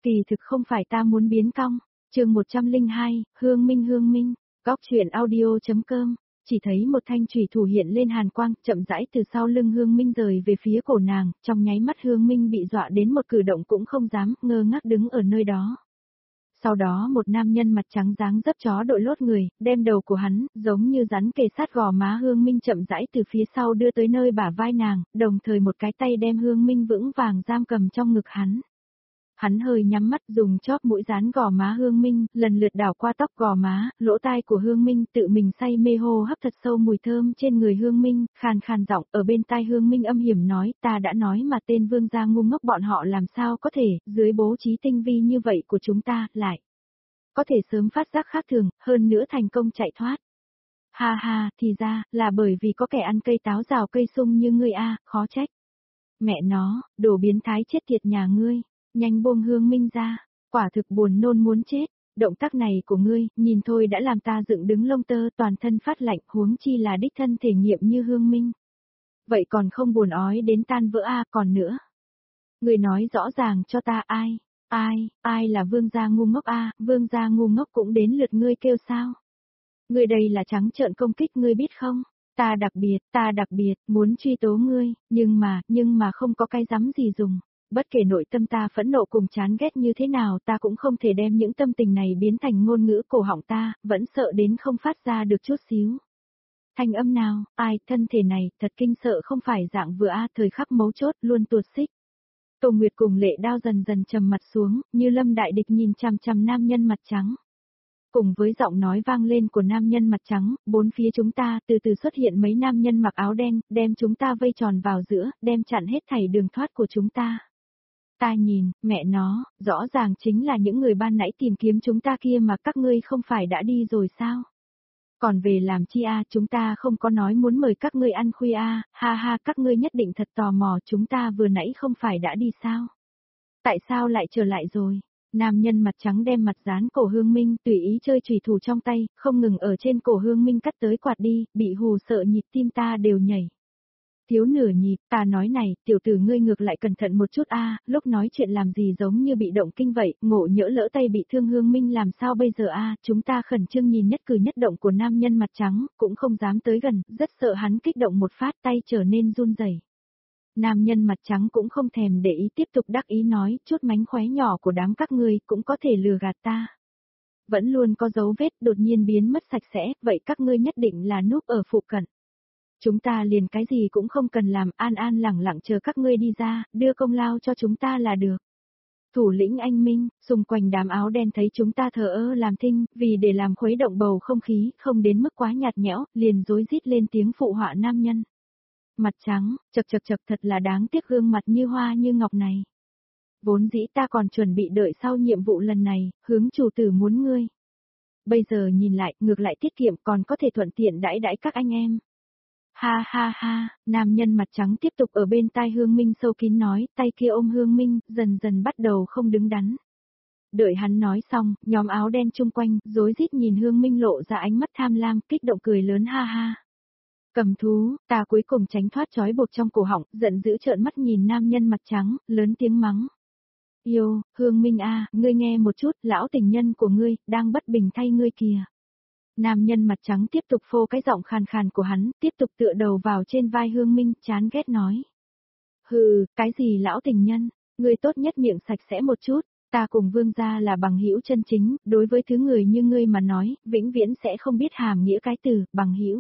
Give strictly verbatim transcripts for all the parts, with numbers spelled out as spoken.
Kỳ thực không phải ta muốn biến cong. Chương một trăm lẻ hai, Hương Minh Hương Minh, Góc truyện audio.com. Chỉ thấy một thanh chùy thủ hiện lên hàn quang, chậm rãi từ sau lưng Hương Minh rời về phía cổ nàng, trong nháy mắt Hương Minh bị dọa đến một cử động cũng không dám, ngơ ngác đứng ở nơi đó. Sau đó một nam nhân mặt trắng dáng dấp chó đội lốt người, đem đầu của hắn, giống như rắn kề sát gò má Hương Minh chậm rãi từ phía sau đưa tới nơi bả vai nàng, đồng thời một cái tay đem Hương Minh vững vàng giam cầm trong ngực hắn. Hắn hơi nhắm mắt dùng chóp mũi dán gò má Hương Minh, lần lượt đảo qua tóc gò má, lỗ tai của Hương Minh tự mình say mê hô hấp thật sâu mùi thơm trên người Hương Minh, khàn khàn giọng ở bên tai Hương Minh âm hiểm nói, ta đã nói mà tên vương gia ngu ngốc bọn họ làm sao có thể, dưới bố trí tinh vi như vậy của chúng ta, lại có thể sớm phát giác khác thường, hơn nữa thành công chạy thoát. Ha ha, thì ra, là bởi vì có kẻ ăn cây táo rào cây sung như ngươi a, khó trách. Mẹ nó, đồ biến thái chết tiệt nhà ngươi. Nhanh buông Hương Minh ra, quả thực buồn nôn muốn chết, động tác này của ngươi, nhìn thôi đã làm ta dựng đứng lông tơ toàn thân phát lạnh huống chi là đích thân thể nghiệm như Hương Minh. Vậy còn không buồn ói đến tan vỡ a còn nữa. Ngươi nói rõ ràng cho ta ai, ai, ai là vương gia ngu ngốc a vương gia ngu ngốc cũng đến lượt ngươi kêu sao. Ngươi đây là trắng trợn công kích ngươi biết không, ta đặc biệt, ta đặc biệt, muốn truy tố ngươi, nhưng mà, nhưng mà không có cái dám gì dùng. Bất kể nội tâm ta phẫn nộ cùng chán ghét như thế nào ta cũng không thể đem những tâm tình này biến thành ngôn ngữ cổ họng ta, vẫn sợ đến không phát ra được chút xíu. Thanh âm nào, ai, thân thể này, thật kinh sợ không phải dạng vừa a thời khắc mấu chốt luôn tuột xích. Tô Nguyệt cùng Lệ Đao dần dần trầm mặt xuống, như lâm đại địch nhìn chằm chằm nam nhân mặt trắng. Cùng với giọng nói vang lên của nam nhân mặt trắng, bốn phía chúng ta từ từ xuất hiện mấy nam nhân mặc áo đen, đem chúng ta vây tròn vào giữa, đem chặn hết thảy đường thoát của chúng ta. Ta nhìn, mẹ nó, rõ ràng chính là những người ban nãy tìm kiếm chúng ta kia mà các ngươi không phải đã đi rồi sao? Còn về làm chi a, chúng ta không có nói muốn mời các ngươi ăn khuya a, ha ha các ngươi nhất định thật tò mò chúng ta vừa nãy không phải đã đi sao? Tại sao lại trở lại rồi? Nam nhân mặt trắng đem mặt dán cổ Hương Minh tùy ý chơi chùy thủ trong tay, không ngừng ở trên cổ Hương Minh cắt tới quạt đi, bị hù sợ nhịp tim ta đều nhảy. Thiếu nửa nhịp, ta nói này, tiểu tử ngươi ngược lại cẩn thận một chút a, lúc nói chuyện làm gì giống như bị động kinh vậy, ngộ nhỡ lỡ tay bị thương Hương Minh làm sao bây giờ a, chúng ta khẩn trương nhìn nhất cử nhất động của nam nhân mặt trắng, cũng không dám tới gần, rất sợ hắn kích động một phát tay trở nên run rẩy. Nam nhân mặt trắng cũng không thèm để ý tiếp tục đắc ý nói, chút mánh khóe nhỏ của đám các ngươi cũng có thể lừa gạt ta. Vẫn luôn có dấu vết đột nhiên biến mất sạch sẽ, vậy các ngươi nhất định là núp ở phụ cận. Chúng ta liền cái gì cũng không cần làm, an an lẳng lặng chờ các ngươi đi ra, đưa công lao cho chúng ta là được. Thủ lĩnh anh Minh, xung quanh đám áo đen thấy chúng ta thờ ơ làm thinh, vì để làm khuấy động bầu không khí, không đến mức quá nhạt nhẽo, liền rối rít lên tiếng phụ họa nam nhân. Mặt trắng, chật chật chật thật là đáng tiếc gương mặt như hoa như ngọc này. Vốn dĩ ta còn chuẩn bị đợi sau nhiệm vụ lần này, hướng chủ tử muốn ngươi. Bây giờ nhìn lại, ngược lại tiết kiệm còn có thể thuận tiện đãi đãi các anh em. Ha ha ha, nam nhân mặt trắng tiếp tục ở bên tai Hương Minh sâu kín nói, tay kia ôm Hương Minh, dần dần bắt đầu không đứng đắn. Đợi hắn nói xong, nhóm áo đen chung quanh, rối rít nhìn Hương Minh lộ ra ánh mắt tham lam, kích động cười lớn ha ha. Cầm thú, ta cuối cùng tránh thoát trói buộc trong cổ họng, giận dữ trợn mắt nhìn nam nhân mặt trắng, lớn tiếng mắng. Yêu, Hương Minh a, ngươi nghe một chút, lão tình nhân của ngươi, đang bất bình thay ngươi kìa. Nam nhân mặt trắng tiếp tục phô cái giọng khàn khàn của hắn, tiếp tục tựa đầu vào trên vai Hương Minh, chán ghét nói. Hừ, cái gì lão tình nhân, ngươi tốt nhất miệng sạch sẽ một chút, ta cùng vương gia là bằng hữu chân chính, đối với thứ người như ngươi mà nói, vĩnh viễn sẽ không biết hàm nghĩa cái từ, bằng hữu.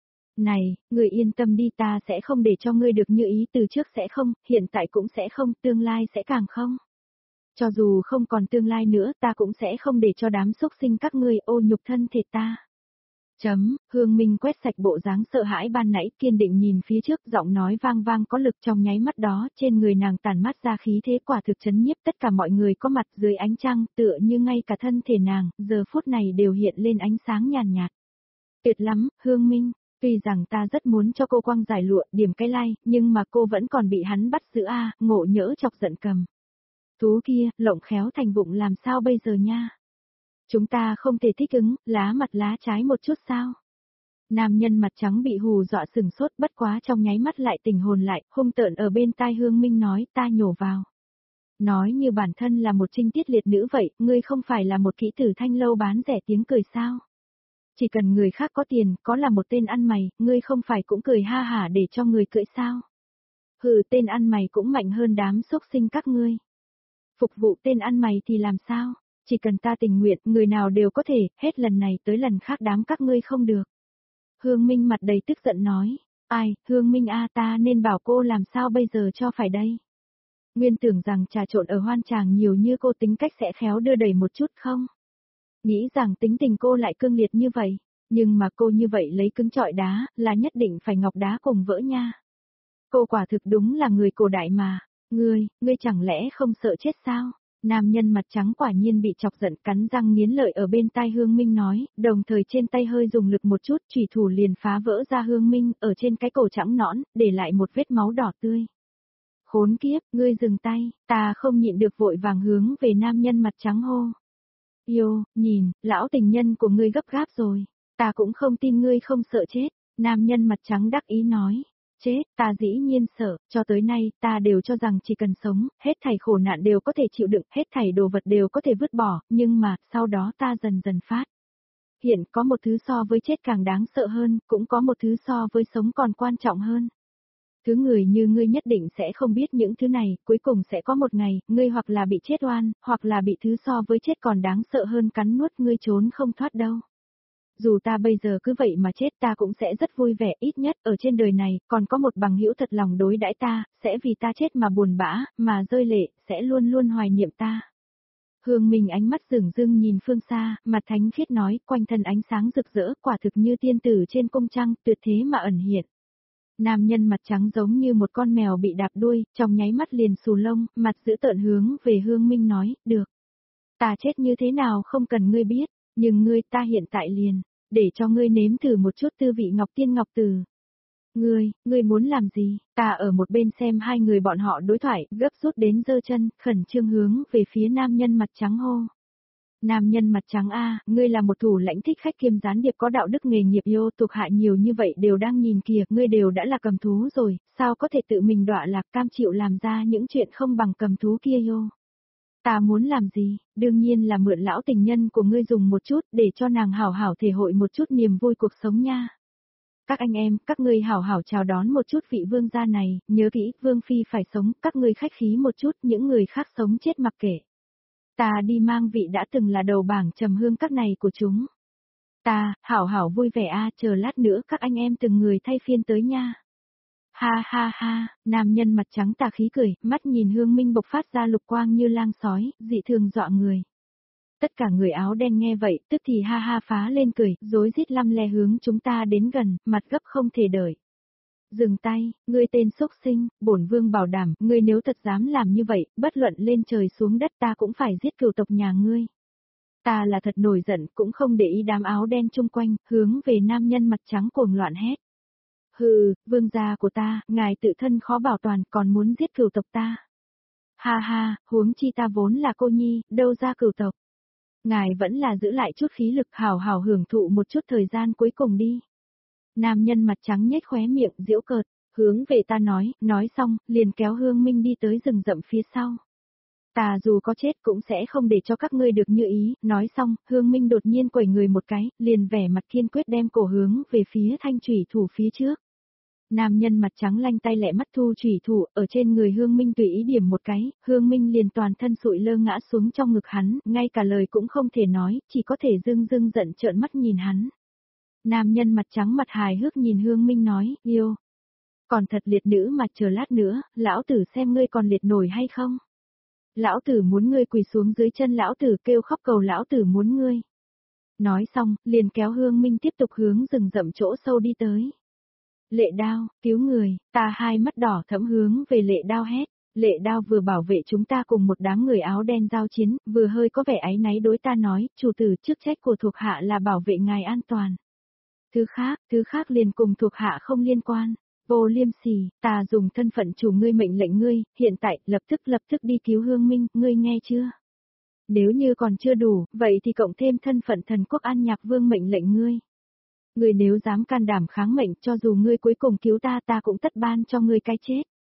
Này, ngươi yên tâm đi ta sẽ không để cho ngươi được như ý từ trước sẽ không, hiện tại cũng sẽ không, tương lai sẽ càng không. Cho dù không còn tương lai nữa ta cũng sẽ không để cho đám xúc sinh các ngươi ô nhục thân thể ta. Chấm, Hương Minh quét sạch bộ dáng sợ hãi ban nãy kiên định nhìn phía trước giọng nói vang vang có lực trong nháy mắt đó trên người nàng tản mát ra khí thế quả thực chấn nhiếp tất cả mọi người có mặt dưới ánh trăng tựa như ngay cả thân thể nàng giờ phút này đều hiện lên ánh sáng nhàn nhạt. Tuyệt lắm, Hương Minh, tuy rằng ta rất muốn cho cô quăng giải lụa điểm cái like nhưng mà cô vẫn còn bị hắn bắt giữ a ngộ nhỡ chọc giận cầm. Thú kia, lộng khéo thành vụng làm sao bây giờ nha? Chúng ta không thể thích ứng, lá mặt lá trái một chút sao? Nam nhân mặt trắng bị hù dọa sừng sốt bất quá trong nháy mắt lại tỉnh hồn lại, hung tợn ở bên tai Hương Minh nói ta nhổ vào. Nói như bản thân là một trinh tiết liệt nữ vậy, ngươi không phải là một kỹ tử thanh lâu bán rẻ tiếng cười sao? Chỉ cần người khác có tiền, có là một tên ăn mày, ngươi không phải cũng cười ha hả để cho người cưỡi sao? Hừ, tên ăn mày cũng mạnh hơn đám xúc sinh các ngươi. Phục vụ tên ăn mày thì làm sao? Chỉ cần ta tình nguyện, người nào đều có thể, hết lần này tới lần khác đám các ngươi không được. Hương Minh mặt đầy tức giận nói, ai, Hương Minh a ta nên bảo cô làm sao bây giờ cho phải đây? Nguyên tưởng rằng trà trộn ở hoan tràng nhiều như cô tính cách sẽ khéo đưa đẩy một chút không? Nghĩ rằng tính tình cô lại cương liệt như vậy, nhưng mà cô như vậy lấy cứng trọi đá, là nhất định phải ngọc đá cùng vỡ nha. Cô quả thực đúng là người cổ đại mà, ngươi, ngươi chẳng lẽ không sợ chết sao? Nam nhân mặt trắng quả nhiên bị chọc giận cắn răng nghiến lợi ở bên tai Hương Minh nói, đồng thời trên tay hơi dùng lực một chút, chủy thủ liền phá vỡ ra Hương Minh ở trên cái cổ trắng nõn, để lại một vết máu đỏ tươi. Khốn kiếp, ngươi dừng tay, ta không nhịn được vội vàng hướng về nam nhân mặt trắng hô. Yêu, nhìn, lão tình nhân của ngươi gấp gáp rồi, ta cũng không tin ngươi không sợ chết, nam nhân mặt trắng đắc ý nói. Chết, ta dĩ nhiên sợ, cho tới nay, ta đều cho rằng chỉ cần sống, hết thảy khổ nạn đều có thể chịu đựng, hết thảy đồ vật đều có thể vứt bỏ, nhưng mà, sau đó ta dần dần phát. Hiện có một thứ so với chết càng đáng sợ hơn, cũng có một thứ so với sống còn quan trọng hơn. Thứ người như ngươi nhất định sẽ không biết những thứ này, cuối cùng sẽ có một ngày, ngươi hoặc là bị chết oan, hoặc là bị thứ so với chết còn đáng sợ hơn cắn nuốt ngươi trốn không thoát đâu. Dù ta bây giờ cứ vậy mà chết ta cũng sẽ rất vui vẻ, ít nhất ở trên đời này, còn có một bằng hữu thật lòng đối đãi ta, sẽ vì ta chết mà buồn bã, mà rơi lệ, sẽ luôn luôn hoài niệm ta. Hương Minh ánh mắt rừng rưng nhìn phương xa, mặt thánh khiết nói, quanh thân ánh sáng rực rỡ, quả thực như tiên tử trên cung trăng, tuyệt thế mà ẩn hiện. Nam nhân mặt trắng giống như một con mèo bị đạp đuôi, trong nháy mắt liền xù lông, mặt giữ tợn hướng về Hương Minh nói, được. Ta chết như thế nào không cần ngươi biết, nhưng ngươi ta hiện tại liền, để cho ngươi nếm thử một chút tư vị ngọc tiên ngọc từ. Ngươi, ngươi muốn làm gì? Ta ở một bên xem hai người bọn họ đối thoại, gấp rút đến giơ chân, khẩn trương hướng về phía nam nhân mặt trắng hô. Nam nhân mặt trắng a, ngươi là một thủ lãnh thích khách kiêm gián điệp có đạo đức nghề nghiệp yêu, thuộc hạ nhiều như vậy đều đang nhìn kìa, ngươi đều đã là cầm thú rồi, sao có thể tự mình đọa lạc cam chịu làm ra những chuyện không bằng cầm thú kia yêu. Ta muốn làm gì, đương nhiên là mượn lão tình nhân của ngươi dùng một chút để cho nàng hảo hảo thể hội một chút niềm vui cuộc sống nha. Các anh em, các ngươi hảo hảo chào đón một chút vị vương gia này, nhớ kỹ, vương phi phải sống, các ngươi khách khí một chút, những người khác sống chết mặc kệ. Ta đi mang vị đã từng là đầu bảng trầm hương các này của chúng. Ta, hảo hảo vui vẻ a, chờ lát nữa các anh em từng người thay phiên tới nha. Ha ha ha, nam nhân mặt trắng tà khí cười, mắt nhìn Hương Minh bộc phát ra lục quang như lang sói, dị thường dọa người. Tất cả người áo đen nghe vậy, tức thì ha ha phá lên cười, rối rít lăm le hướng chúng ta đến gần, mặt gấp không thể đợi. Dừng tay, ngươi tên xúc sinh, bổn vương bảo đảm, ngươi nếu thật dám làm như vậy, bất luận lên trời xuống đất ta cũng phải giết cừu tộc nhà ngươi. Ta là thật nổi giận, cũng không để ý đám áo đen chung quanh, hướng về nam nhân mặt trắng cuồng loạn hét. Hừ, vương gia của ta, ngài tự thân khó bảo toàn còn muốn giết cừu tộc ta. Ha ha, huống chi ta vốn là cô nhi, đâu ra cừu tộc. Ngài vẫn là giữ lại chút khí lực hào hào hưởng thụ một chút thời gian cuối cùng đi. Nam nhân mặt trắng nhếch khóe miệng, giễu cợt, hướng về ta nói, nói xong, liền kéo Hương Minh đi tới rừng rậm phía sau. Ta dù có chết cũng sẽ không để cho các ngươi được như ý, nói xong, Hương Minh đột nhiên quẩy người một cái, liền vẻ mặt kiên quyết đem cổ hướng về phía thanh chủy thủ phía trước. Nam nhân mặt trắng lanh tay lẹ mắt thu chủy thủ, ở trên người Hương Minh tùy ý điểm một cái, Hương Minh liền toàn thân sụi lơ ngã xuống trong ngực hắn, ngay cả lời cũng không thể nói, chỉ có thể dưng dưng giận trợn mắt nhìn hắn. Nam nhân mặt trắng mặt hài hước nhìn Hương Minh nói, yêu. Còn thật liệt nữ mà chờ lát nữa, lão tử xem ngươi còn liệt nổi hay không? Lão tử muốn ngươi quỳ xuống dưới chân lão tử kêu khóc cầu lão tử muốn ngươi. Nói xong, liền kéo Hương Minh tiếp tục hướng rừng rậm chỗ sâu đi tới. Lệ Đao, cứu người, ta hai mắt đỏ thẫm hướng về Lệ Đao hét. Lệ Đao vừa bảo vệ chúng ta cùng một đám người áo đen giao chiến, vừa hơi có vẻ áy náy đối ta nói, chủ tử chức trách của thuộc hạ là bảo vệ ngài an toàn. Thứ khác, thứ khác liền cùng thuộc hạ không liên quan. Vô liêm sỉ, ta dùng thân phận chủ ngươi mệnh lệnh ngươi, hiện tại, lập tức lập tức đi cứu Hương Minh, ngươi nghe chưa? Nếu như còn chưa đủ, vậy thì cộng thêm thân phận thần quốc An Nhạc Vương mệnh lệnh ngươi. Ngươi nếu dám can đảm kháng mệnh cho dù ngươi cuối cùng cứu ta ta cũng tất ban cho ngươi cái chết.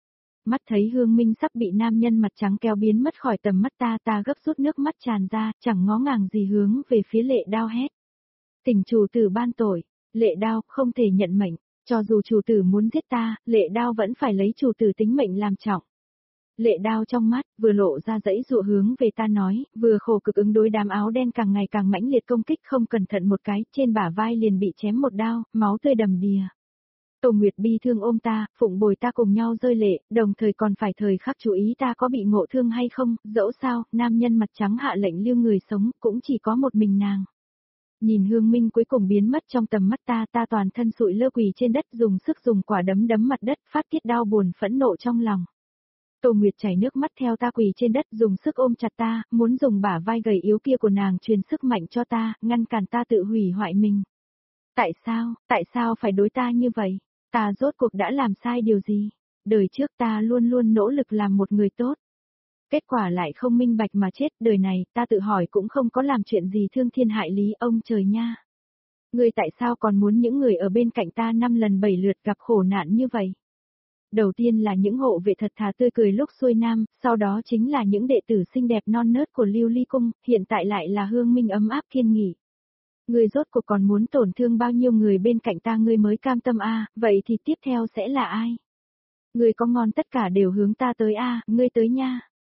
mắt thấy Hương Minh sắp bị nam nhân mặt trắng kéo biến mất khỏi tầm mắt ta, ta gấp rút nước mắt tràn ra, chẳng ngó ngàng gì hướng về phía Lệ Đao hét. Thỉnh chủ tử ban tội, Lệ Đao không thể nhận mệnh, cho dù chủ tử muốn giết ta, Lệ Đao vẫn phải lấy chủ tử tính mệnh làm trọng. Lệ Đao trong mắt, vừa lộ ra dãy dụa hướng về ta nói, vừa khổ cực ứng đối đám áo đen càng ngày càng mãnh liệt công kích, không cẩn thận một cái, trên bả vai liền bị chém một đao, máu tươi đầm đìa. Tô Nguyệt bi thương ôm ta, phụng bồi ta cùng nhau rơi lệ, đồng thời còn phải thời khắc chú ý ta có bị ngộ thương hay không, dẫu sao, nam nhân mặt trắng hạ lệnh lưu người sống, cũng chỉ có một mình nàng. Nhìn Hương Minh cuối cùng biến mất trong tầm mắt ta, ta toàn thân sụi lơ quỳ trên đất, dùng sức dùng quả đấm đấm mặt đất, phát tiết đau buồn phẫn nộ trong lòng. Tô Nguyệt chảy nước mắt theo ta quỳ trên đất, dùng sức ôm chặt ta, muốn dùng bả vai gầy yếu kia của nàng truyền sức mạnh cho ta, ngăn cản ta tự hủy hoại mình. Tại sao, tại sao phải đối ta như vậy? Ta rốt cuộc đã làm sai điều gì? Đời trước ta luôn luôn nỗ lực làm một người tốt. Kết quả lại không minh bạch mà chết, đời này ta tự hỏi cũng không có làm chuyện gì thương thiên hại lý, ông trời nha. Ngươi tại sao còn muốn những người ở bên cạnh ta năm lần bảy lượt gặp khổ nạn như vậy? Đầu tiên là những hộ vệ thật thà tươi cười lúc xuôi nam, sau đó chính là những đệ tử xinh đẹp non nớt của Lưu Ly Cung, hiện tại lại là Hương Minh ấm áp kiên nghị. Ngươi rốt cuộc còn muốn tổn thương bao nhiêu người bên cạnh ta ngươi mới cam tâm a? À, vậy thì tiếp theo sẽ là ai? Ngươi có ngon tất cả đều hướng ta tới a, à, ngươi tới nha.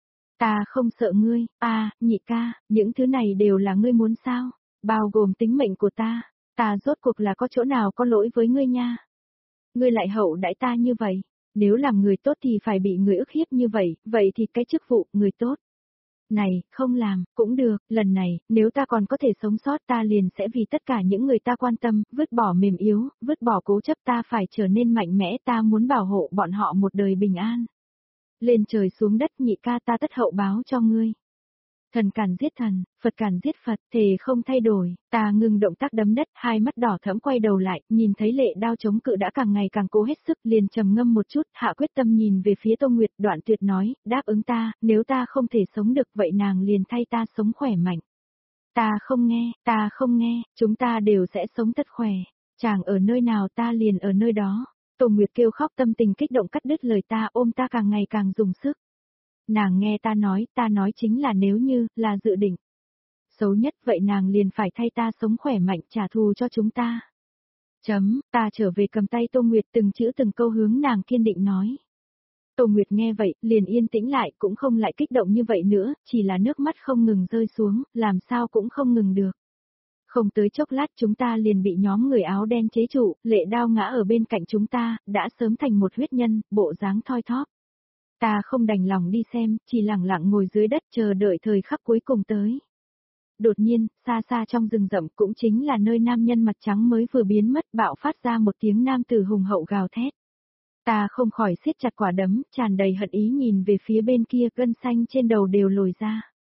Ta không sợ ngươi, a, à, nhị ca, những thứ này đều là ngươi muốn sao? Bao gồm tính mệnh của ta, ta rốt cuộc là có chỗ nào có lỗi với ngươi nha? Ngươi lại hậu đãi ta như vậy, nếu làm người tốt thì phải bị người ức hiếp như vậy, vậy thì cái chức vụ người tốt này, không làm, cũng được, lần này, nếu ta còn có thể sống sót ta liền sẽ vì tất cả những người ta quan tâm, vứt bỏ mềm yếu, vứt bỏ cố chấp, ta phải trở nên mạnh mẽ, ta muốn bảo hộ bọn họ một đời bình an. Lên trời xuống đất, nhị ca, ta tất hậu báo cho ngươi. Thần càn giết thần, Phật càn giết Phật, thề không thay đổi, ta ngừng động tác đấm đất, hai mắt đỏ thẫm quay đầu lại, nhìn thấy Lệ Đao chống cự đã càng ngày càng cố hết sức, liền trầm ngâm một chút, hạ quyết tâm nhìn về phía Tô Nguyệt, đoạn tuyệt nói, đáp ứng ta, nếu ta không thể sống được vậy nàng liền thay ta sống khỏe mạnh. Ta không nghe, ta không nghe, chúng ta đều sẽ sống thật khỏe, chàng ở nơi nào ta liền ở nơi đó. Tô Nguyệt kêu khóc tâm tình kích động cắt đứt lời ta, ôm ta càng ngày càng dùng sức. Nàng nghe ta nói, ta nói chính là nếu như, là dự định. Xấu nhất vậy nàng liền phải thay ta sống khỏe mạnh trả thù cho chúng ta. Chấm, ta trở về cầm tay Tô Nguyệt từng chữ từng câu hướng nàng kiên định nói. Tô Nguyệt nghe vậy, liền yên tĩnh lại, cũng không lại kích động như vậy nữa, chỉ là nước mắt không ngừng rơi xuống, làm sao cũng không ngừng được. Không tới chốc lát chúng ta liền bị nhóm người áo đen chế trụ, Lệ Đao ngã ở bên cạnh chúng ta, đã sớm thành một huyết nhân, bộ dáng thoi thóp. Ta không đành lòng đi xem, chỉ lặng lặng ngồi dưới đất chờ đợi thời khắc cuối cùng tới. Đột nhiên, xa xa trong rừng rậm cũng chính là nơi nam nhân mặt trắng mới vừa biến mất bạo phát ra một tiếng nam tử hùng hậu gào thét. Ta không khỏi siết chặt quả đấm, tràn đầy hận ý nhìn về phía bên kia, gân xanh trên đầu đều lồi ra.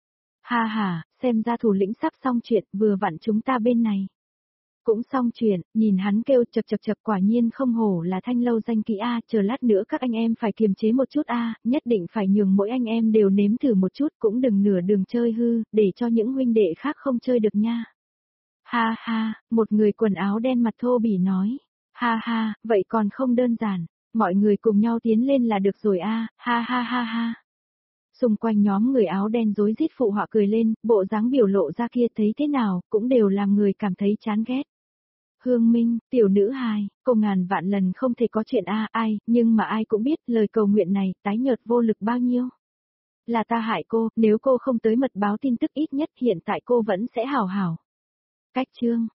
Ha ha, xem ra thủ lĩnh sắp xong chuyện, vừa vặn chúng ta bên này. Cũng xong chuyện, nhìn hắn kêu chập chập chập, quả nhiên không hổ là thanh lâu danh kỹ a, chờ lát nữa các anh em phải kiềm chế một chút a, nhất định phải nhường mỗi anh em đều nếm thử một chút, cũng đừng nửa đường chơi hư, để cho những huynh đệ khác không chơi được nha. Ha ha, một người quần áo đen mặt thô bỉ nói. Ha ha, vậy còn không đơn giản, mọi người cùng nhau tiến lên là được rồi a, ha ha ha ha. Xung quanh nhóm người áo đen rối rít phụ họa cười lên, bộ dáng biểu lộ ra kia thấy thế nào, cũng đều làm người cảm thấy chán ghét. Hương Minh, tiểu nữ hài, cô ngàn vạn lần không thể có chuyện a, ai, nhưng mà ai cũng biết lời cầu nguyện này tái nhợt vô lực bao nhiêu. Là ta hại cô, nếu cô không tới mật báo tin tức ít nhất hiện tại cô vẫn sẽ hảo hảo. Cách chương